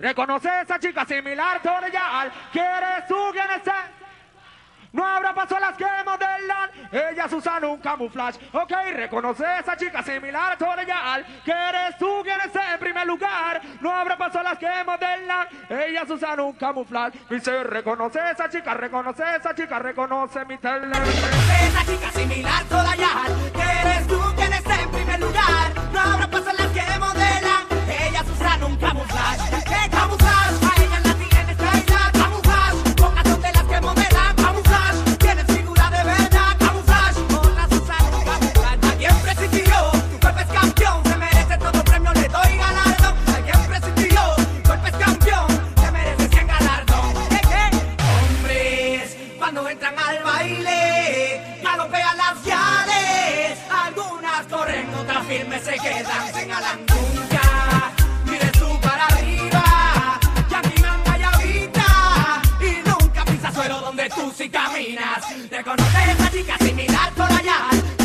Reconoce esa chica similar, Torreal. ¿Quieres tú quién es él? No habrá paso a las que modelan, ellas usan un camuflaje. Ok, reconoce esa chica similar, Torreal. ¿Quieres tú quién es en primer lugar? No habrá paso a las que modelan, ellas usan un camuflaje. Dice, reconoce esa chica, reconoce mi tele. Reconoce esa chica similar, Torreal. ¿Quieres tú quién es en primer lugar? No habrá paso a las que modelan, ellas usan un camuflaje. ¿Qué camuflaje? A ellas las tienes traída, camuflaje. Con razón de las que modelan, camuflaje. Tienes figura de verdad, camuflaje. Con las usan un camuflaje. Alguien presidió, tu cuerpo es campeón. Se merece todo premio, le doy galardón. Alguien presidió, tu cuerpo es campeón. Se merece 100 galardón. Hombres, cuando entran al baile, galopean las llaves. Algunas corren, otras firmes se quedan, señalan nunca. Mire tú para arriba, ya mi manga ya habita. Y nunca pisa suelo donde tú sí caminas. Reconoce esa chica similar por allá.